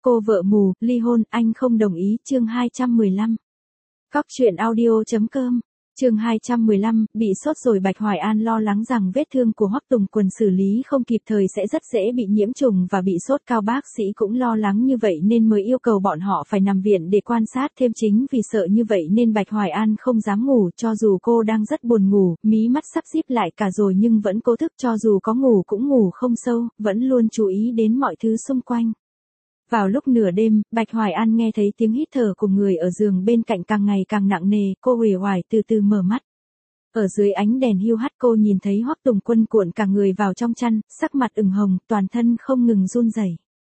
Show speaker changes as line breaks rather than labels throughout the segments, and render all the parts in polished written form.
Cô vợ mù, ly hôn, anh không đồng ý, chương 215. Cóc truyện audio.com, chương 215, bị sốt rồi. Bạch Hoài An lo lắng rằng vết thương của Hoắc Tùng Quân xử lý không kịp thời sẽ rất dễ bị nhiễm trùng và bị sốt cao. Bác sĩ cũng lo lắng như vậy nên mới yêu cầu bọn họ phải nằm viện để quan sát thêm. Chính vì sợ như vậy nên Bạch Hoài An không dám ngủ, cho dù cô đang rất buồn ngủ, mí mắt sắp díp lại cả rồi nhưng vẫn cố thức, cho dù có ngủ cũng ngủ không sâu, vẫn luôn chú ý đến mọi thứ xung quanh. Vào lúc nửa đêm, Bạch Hoài An nghe thấy tiếng hít thở của người ở giường bên cạnh càng ngày càng nặng nề, cô uể oải từ từ mở mắt. Ở dưới ánh đèn hiu hắt cô nhìn thấy Hoắc Tùng Quân cuộn cả người vào trong chăn, sắc mặt ửng hồng, toàn thân không ngừng run rẩy.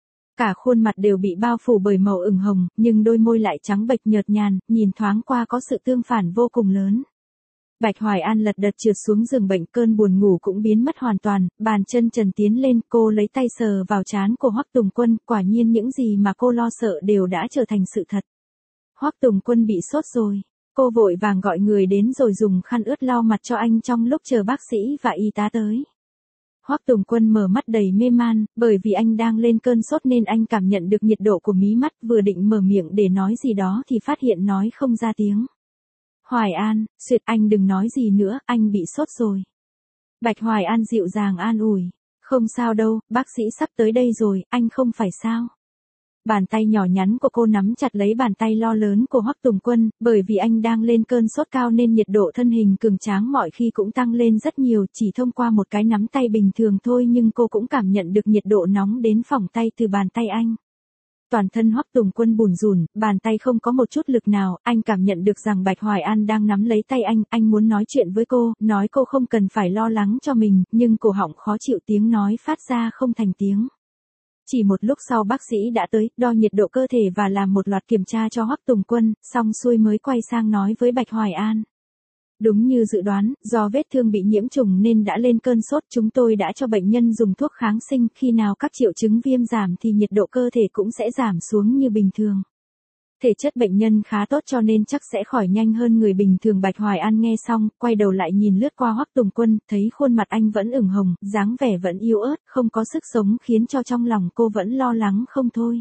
Cả khuôn mặt đều bị bao phủ bởi màu ửng hồng, nhưng đôi môi lại trắng bệch nhợt nhàn, nhìn thoáng qua có sự tương phản vô cùng lớn. Bạch Hoài An lật đật trượt xuống giường bệnh, cơn buồn ngủ cũng biến mất hoàn toàn, bàn chân trần tiến lên, cô lấy tay sờ vào trán của Hoắc Tùng Quân, quả nhiên những gì mà cô lo sợ đều đã trở thành sự thật. Hoắc Tùng Quân bị sốt rồi. Cô vội vàng gọi người đến rồi dùng khăn ướt lau mặt cho anh trong lúc chờ bác sĩ và y tá tới. Hoắc Tùng Quân mở mắt đầy mê man, bởi vì anh đang lên cơn sốt nên anh cảm nhận được nhiệt độ của mí mắt, vừa định mở miệng để nói gì đó thì phát hiện nói không ra tiếng. Hoài An, suyệt, anh đừng nói gì nữa, anh bị sốt rồi. Bạch Hoài An dịu dàng an ủi. Không sao đâu, bác sĩ sắp tới đây rồi, anh không phải sao. Bàn tay nhỏ nhắn của cô nắm chặt lấy bàn tay lo lớn của Hoắc Tùng Quân, bởi vì anh đang lên cơn sốt cao nên nhiệt độ thân hình cường tráng mọi khi cũng tăng lên rất nhiều, chỉ thông qua một cái nắm tay bình thường thôi nhưng cô cũng cảm nhận được nhiệt độ nóng đến phỏng tay từ bàn tay anh. Toàn thân Hoắc Tùng Quân bủn rủn, bàn tay không có một chút lực nào, anh cảm nhận được rằng Bạch Hoài An đang nắm lấy tay anh muốn nói chuyện với cô, nói cô không cần phải lo lắng cho mình, nhưng cổ họng khó chịu, tiếng nói phát ra không thành tiếng. Chỉ một lúc sau bác sĩ đã tới, đo nhiệt độ cơ thể và làm một loạt kiểm tra cho Hoắc Tùng Quân, xong xuôi mới quay sang nói với Bạch Hoài An. Đúng như dự đoán, do vết thương bị nhiễm trùng nên đã lên cơn sốt, chúng tôi đã cho bệnh nhân dùng thuốc kháng sinh, khi nào các triệu chứng viêm giảm thì nhiệt độ cơ thể cũng sẽ giảm xuống như bình thường. Thể chất bệnh nhân khá tốt cho nên chắc sẽ khỏi nhanh hơn người bình thường. Bạch Hoài An nghe xong, quay đầu lại nhìn lướt qua Hoắc Tùng Quân, thấy khuôn mặt anh vẫn ửng hồng, dáng vẻ vẫn yếu ớt, không có sức sống khiến cho trong lòng cô vẫn lo lắng không thôi.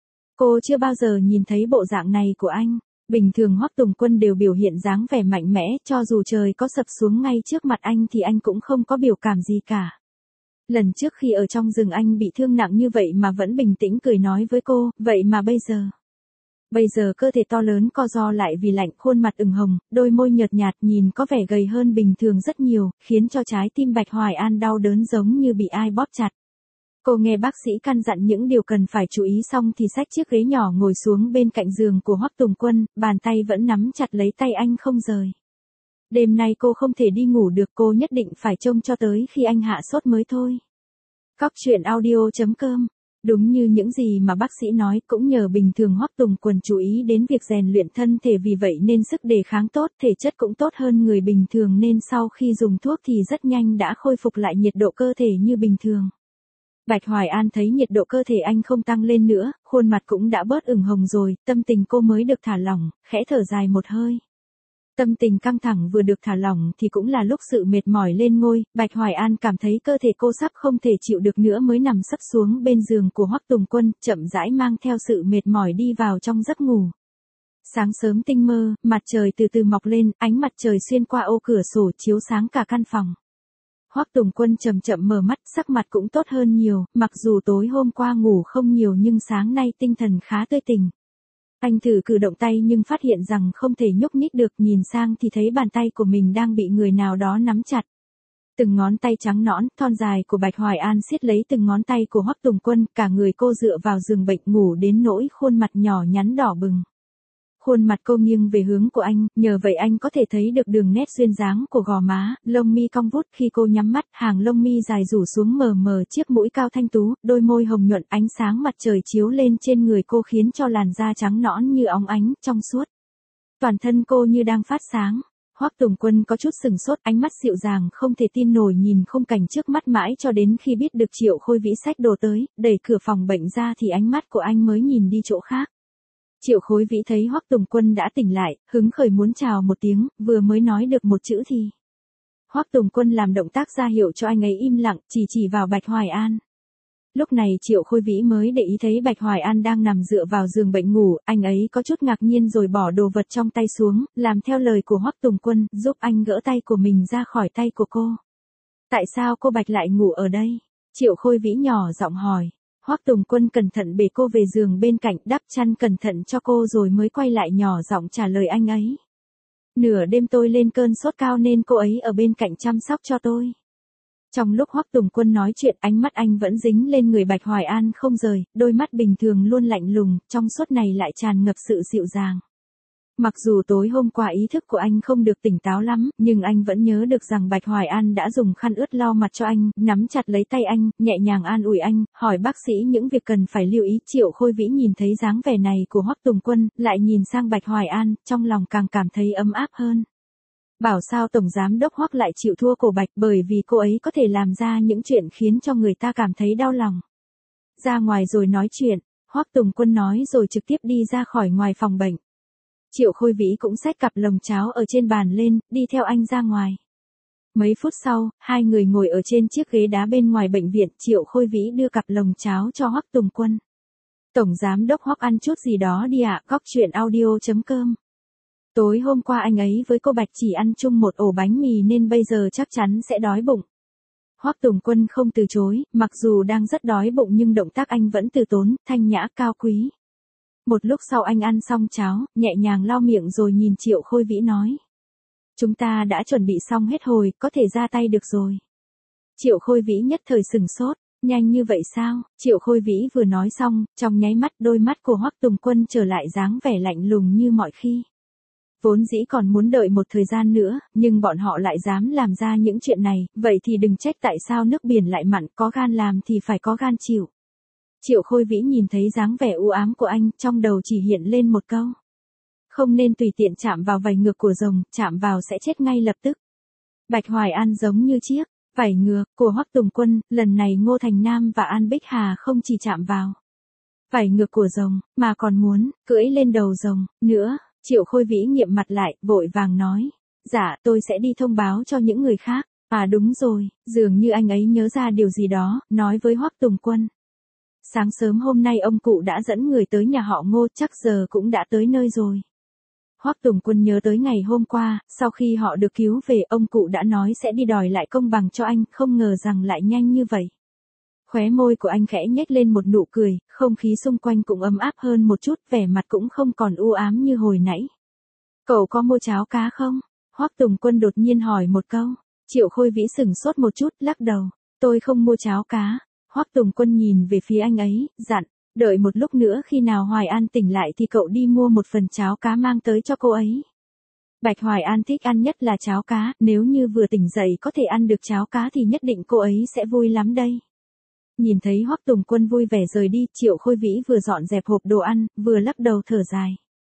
Cô chưa bao giờ nhìn thấy bộ dạng này của anh. Bình thường Hoắc Tùng Quân đều biểu hiện dáng vẻ mạnh mẽ, cho dù trời có sập xuống ngay trước mặt anh thì anh cũng không có biểu cảm gì cả. Lần trước khi ở trong rừng anh bị thương nặng như vậy mà vẫn bình tĩnh cười nói với cô, vậy mà Bây giờ cơ thể to lớn co ro lại vì lạnh, khuôn mặt ửng hồng, đôi môi nhợt nhạt, nhìn có vẻ gầy hơn bình thường rất nhiều, khiến cho trái tim Bạch Hoài An đau đớn giống như bị ai bóp chặt. Cô nghe bác sĩ căn dặn những điều cần phải chú ý xong thì xách chiếc ghế nhỏ ngồi xuống bên cạnh giường của Hoắc Tùng Quân, bàn tay vẫn nắm chặt lấy tay anh không rời. Đêm nay cô không thể đi ngủ được, cô nhất định phải trông cho tới khi anh hạ sốt mới thôi. Cóc truyện audio.com. Đúng như những gì mà bác sĩ nói, cũng nhờ bình thường Hoắc Tùng Quân chú ý đến việc rèn luyện thân thể, vì vậy nên sức đề kháng tốt, thể chất cũng tốt hơn người bình thường nên sau khi dùng thuốc thì rất nhanh đã khôi phục lại nhiệt độ cơ thể như bình thường. Bạch Hoài An thấy nhiệt độ cơ thể anh không tăng lên nữa, khuôn mặt cũng đã bớt ửng hồng rồi, tâm tình cô mới được thả lỏng, khẽ thở dài một hơi. Tâm tình căng thẳng vừa được thả lỏng thì cũng là lúc sự mệt mỏi lên ngôi, Bạch Hoài An cảm thấy cơ thể cô sắp không thể chịu được nữa mới nằm sấp xuống bên giường của Hoắc Tùng Quân, chậm rãi mang theo sự mệt mỏi đi vào trong giấc ngủ. Sáng sớm tinh mơ, mặt trời từ từ mọc lên, ánh mặt trời xuyên qua ô cửa sổ chiếu sáng cả căn phòng. Hoắc Tùng Quân chậm chậm mở mắt, sắc mặt cũng tốt hơn nhiều, mặc dù tối hôm qua ngủ không nhiều nhưng sáng nay tinh thần khá tươi tỉnh. Anh thử cử động tay nhưng phát hiện rằng không thể nhúc nhích được, nhìn sang thì thấy bàn tay của mình đang bị người nào đó nắm chặt. Từng ngón tay trắng nõn, thon dài của Bạch Hoài An siết lấy từng ngón tay của Hoắc Tùng Quân, cả người cô dựa vào giường bệnh ngủ đến nỗi khuôn mặt nhỏ nhắn đỏ bừng. Khuôn mặt cô nghiêng về hướng của anh, nhờ vậy anh có thể thấy được đường nét duyên dáng của gò má, lông mi cong vút, khi cô nhắm mắt, hàng lông mi dài rủ xuống mờ mờ, chiếc mũi cao thanh tú, đôi môi hồng nhuận, ánh sáng mặt trời chiếu lên trên người cô khiến cho làn da trắng nõn như óng ánh, trong suốt. Toàn thân cô như đang phát sáng. Hoắc Tùng Quân có chút sừng sốt, ánh mắt dịu dàng không thể tin nổi nhìn khung cảnh trước mắt mãi cho đến khi biết được Triệu Khôi Vĩ xách đồ tới, đẩy cửa phòng bệnh ra thì ánh mắt của anh mới nhìn đi chỗ khác. Triệu Khối Vĩ thấy Hoắc Tùng Quân đã tỉnh lại, hứng khởi muốn chào một tiếng, vừa mới nói được một chữ thì Hoắc Tùng Quân làm động tác ra hiệu cho anh ấy im lặng, chỉ vào Bạch Hoài An. Lúc này Triệu Khôi Vĩ mới để ý thấy Bạch Hoài An đang nằm dựa vào giường bệnh ngủ, anh ấy có chút ngạc nhiên rồi bỏ đồ vật trong tay xuống, làm theo lời của Hoắc Tùng Quân, giúp anh gỡ tay của mình ra khỏi tay của cô. Tại sao cô Bạch lại ngủ ở đây? Triệu Khôi Vĩ nhỏ giọng hỏi. Hoắc Tùng Quân cẩn thận bế cô về giường bên cạnh, đắp chăn cẩn thận cho cô rồi mới quay lại nhỏ giọng trả lời anh ấy. Nửa đêm tôi lên cơn sốt cao nên cô ấy ở bên cạnh chăm sóc cho tôi. Trong lúc Hoắc Tùng Quân nói chuyện, ánh mắt anh vẫn dính lên người Bạch Hoài An không rời, đôi mắt bình thường luôn lạnh lùng, trong suốt này lại tràn ngập sự dịu dàng. Mặc dù tối hôm qua ý thức của anh không được tỉnh táo lắm, nhưng anh vẫn nhớ được rằng Bạch Hoài An đã dùng khăn ướt lau mặt cho anh, nắm chặt lấy tay anh, nhẹ nhàng an ủi anh, hỏi bác sĩ những việc cần phải lưu ý. Triệu Khôi Vĩ nhìn thấy dáng vẻ này của Hoắc Tùng Quân, lại nhìn sang Bạch Hoài An, trong lòng càng cảm thấy ấm áp hơn. Bảo sao Tổng Giám Đốc Hoắc lại chịu thua cổ Bạch, bởi vì cô ấy có thể làm ra những chuyện khiến cho người ta cảm thấy đau lòng. Ra ngoài rồi nói chuyện, Hoắc Tùng Quân nói rồi trực tiếp đi ra khỏi ngoài phòng bệnh. Triệu Khôi Vĩ cũng xách cặp lồng cháo ở trên bàn lên, đi theo anh ra ngoài. Mấy phút sau, hai người ngồi ở trên chiếc ghế đá bên ngoài bệnh viện, Triệu Khôi Vĩ đưa cặp lồng cháo cho Hoắc Tùng Quân. Tổng Giám Đốc Hoắc ăn chút gì đó đi ạ, coctruyện.audio.com. Tối hôm qua anh ấy với cô Bạch chỉ ăn chung một ổ bánh mì nên bây giờ chắc chắn sẽ đói bụng. Hoắc Tùng Quân không từ chối, mặc dù đang rất đói bụng nhưng động tác anh vẫn từ tốn, thanh nhã, cao quý. Một lúc sau anh ăn xong cháo, nhẹ nhàng lau miệng rồi nhìn Triệu Khôi Vĩ nói. Chúng ta đã chuẩn bị xong hết hồi, có thể ra tay được rồi. Triệu Khôi Vĩ nhất thời sừng sốt, nhanh như vậy sao? Triệu Khôi Vĩ vừa nói xong, trong nháy mắt đôi mắt của Hoắc Tùng Quân trở lại dáng vẻ lạnh lùng như mọi khi. Vốn dĩ còn muốn đợi một thời gian nữa, nhưng bọn họ lại dám làm ra những chuyện này, vậy thì đừng trách tại sao nước biển lại mặn, có gan làm thì phải có gan chịu. Triệu Khôi Vĩ nhìn thấy dáng vẻ u ám của anh, trong đầu chỉ hiện lên một câu. Không nên tùy tiện chạm vào vảy ngược của rồng, chạm vào sẽ chết ngay lập tức. Bạch Hoài An giống như chiếc vảy ngược của Hoắc Tùng Quân, lần này Ngô Thành Nam và An Bích Hà không chỉ chạm vào vảy ngược của rồng, mà còn muốn cưỡi lên đầu rồng nữa. Triệu Khôi Vĩ nghiệm mặt lại, vội vàng nói. Dạ, tôi sẽ đi thông báo cho những người khác. À đúng rồi, dường như anh ấy nhớ ra điều gì đó, nói với Hoắc Tùng Quân. Sáng sớm hôm nay ông cụ đã dẫn người tới nhà họ Ngô, chắc giờ cũng đã tới nơi rồi. Hoắc Tùng Quân nhớ tới ngày hôm qua, sau khi họ được cứu về, ông cụ đã nói sẽ đi đòi lại công bằng cho anh, không ngờ rằng lại nhanh như vậy. Khóe môi của anh khẽ nhếch lên một nụ cười, không khí xung quanh cũng ấm áp hơn một chút, vẻ mặt cũng không còn u ám như hồi nãy. Cậu có mua cháo cá không? Hoắc Tùng Quân đột nhiên hỏi một câu. Triệu Khôi Vĩ sửng sốt một chút, lắc đầu. Tôi không mua cháo cá. Hoắc Tùng Quân nhìn về phía anh ấy, dặn. Đợi một lúc nữa khi nào Hoài An tỉnh lại thì cậu đi mua một phần cháo cá mang tới cho cô ấy. Bạch Hoài An thích ăn nhất là cháo cá, nếu như vừa tỉnh dậy có thể ăn được cháo cá thì nhất định cô ấy sẽ vui lắm đây. Nhìn thấy Hoắc Tùng Quân vui vẻ rời đi, Triệu Khôi Vĩ vừa dọn dẹp hộp đồ ăn, vừa lắc đầu thở dài.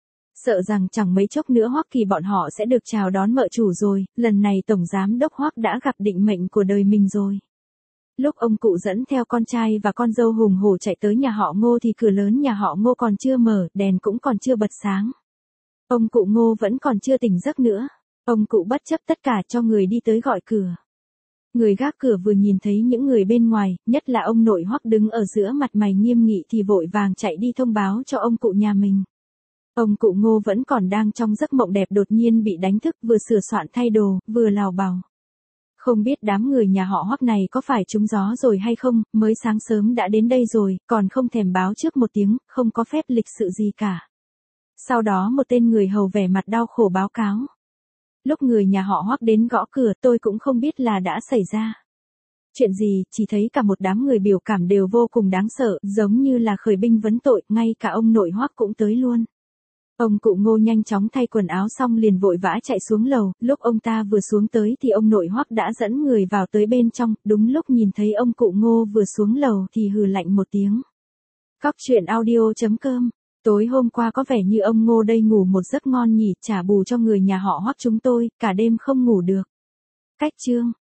Sợ rằng chẳng mấy chốc nữa Hoắc Kỳ bọn họ sẽ được chào đón mợ chủ rồi, lần này Tổng Giám Đốc Hoắc đã gặp định mệnh của đời mình rồi. Lúc ông cụ dẫn theo con trai và con dâu hùng hổ chạy tới nhà họ Ngô thì cửa lớn nhà họ Ngô còn chưa mở, đèn cũng còn chưa bật sáng. Ông cụ Ngô vẫn còn chưa tỉnh giấc nữa. Ông cụ bất chấp tất cả cho người đi tới gọi cửa. Người gác cửa vừa nhìn thấy những người bên ngoài, nhất là ông nội Hoắc đứng ở giữa mặt mày nghiêm nghị thì vội vàng chạy đi thông báo cho ông cụ nhà mình. Ông cụ Ngô vẫn còn đang trong giấc mộng đẹp đột nhiên bị đánh thức, vừa sửa soạn thay đồ, vừa lào bào. Không biết đám người nhà họ Hoắc này có phải trúng gió rồi hay không, mới sáng sớm đã đến đây rồi, còn không thèm báo trước một tiếng, không có phép lịch sự gì cả. Sau đó một tên người hầu vẻ mặt đau khổ báo cáo. Lúc người nhà họ Hoắc đến gõ cửa, tôi cũng không biết là đã xảy ra chuyện gì, chỉ thấy cả một đám người biểu cảm đều vô cùng đáng sợ, giống như là khởi binh vấn tội, ngay cả ông nội Hoắc cũng tới luôn. Ông cụ Ngô nhanh chóng thay quần áo xong liền vội vã chạy xuống lầu, lúc ông ta vừa xuống tới thì ông nội Hoắc đã dẫn người vào tới bên trong, đúng lúc nhìn thấy ông cụ Ngô vừa xuống lầu thì hừ lạnh một tiếng. Coctruyện.audio.com. Tối hôm qua có vẻ như ông Ngô đây ngủ một giấc ngon nhỉ, trả bù cho người nhà họ Hoắc chúng tôi, cả đêm không ngủ được. Cách chương